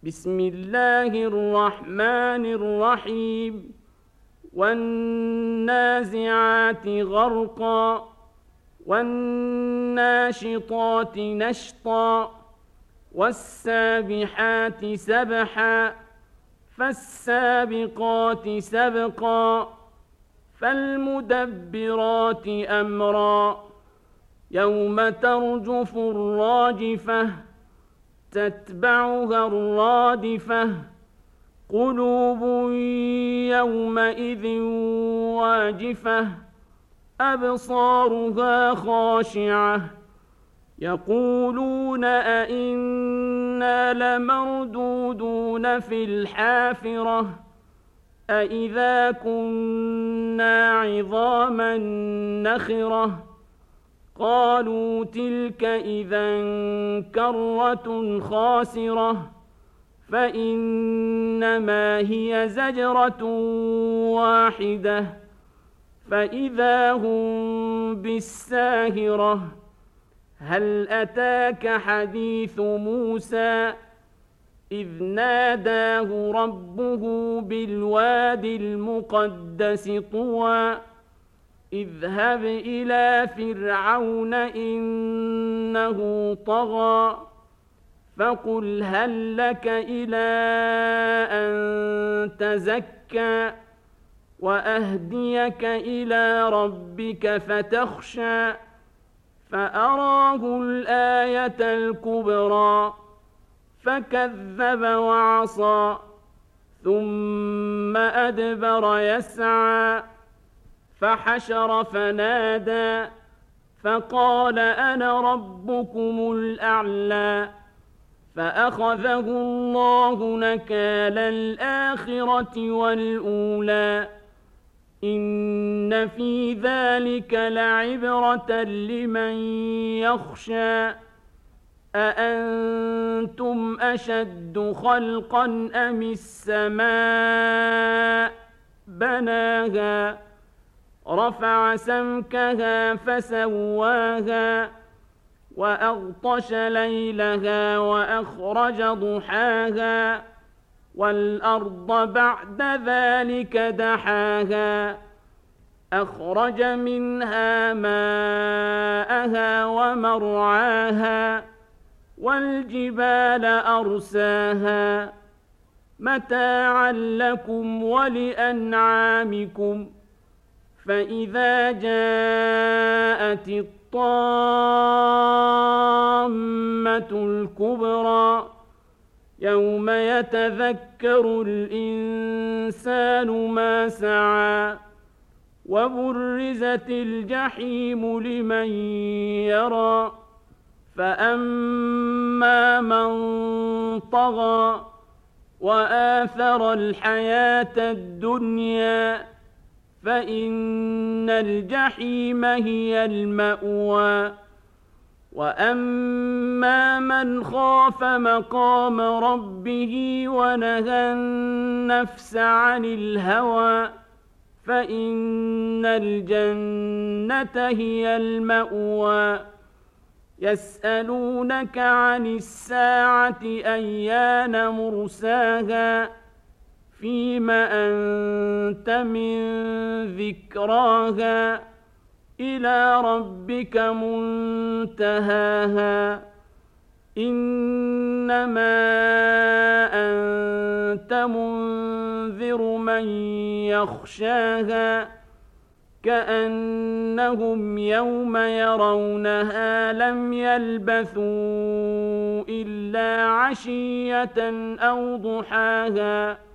بسم الله الرحمن الرحيم والنازعات غرقا والناشطات نشطا والسابحات سبحا فالسابقات سبقا فالمدبرات أمرا يوم ترجف الراجفة تتبعها الرادفة قلوب يومئذ واجفة أبصارها خاشعة يقولون أئنا لمردودون في الحافرة أئذا كنا عظاما نخرة قالوا تلك إذا كرة خاسرة فإنما هي زجرة واحدة فإذا هم بالساهرة هل أتاك حديث موسى إذ ناداه ربه بالواد المقدس طوى اذهب إلى فرعون إنه طغى فقل هل لك إلى أن تزكى وأهديك إلى ربك فتخشى فأراه الآية الكبرى فكذب وعصى ثم أدبر يسعى فحشر فنادى فقال أنا ربكم الأعلى فأخذه الله نكال الآخرة والأولى إن في ذلك لعبرة لمن يخشى أأنتم أشد خلقا أم السماء بناها رفع سمكها فسواها وأغطش ليلها وأخرج ضحاها والأرض بعد ذلك دحاها أخرج منها ماءها ومرعاها والجبال أرساها متاعا لكم ولأنعامكم فإذا جاءت الطامة الكبرى يوم يتذكر الإنسان ما سعى وبرزت الجحيم لمن يرى فأما من طغى وآثر الحياة الدنيا فإن الجحيم هي المأوى وأما من خاف مقام ربه ونهى النفس عن الهوى فإن الجنة هي المأوى يسألونك عن الساعة أيان مرساها فيم أنت من ذكراها إلى ربك منتهاها إنما أنت منذر من يخشاها كأنهم يوم يرونها لم يلبثوا إلا عشية أو ضحاها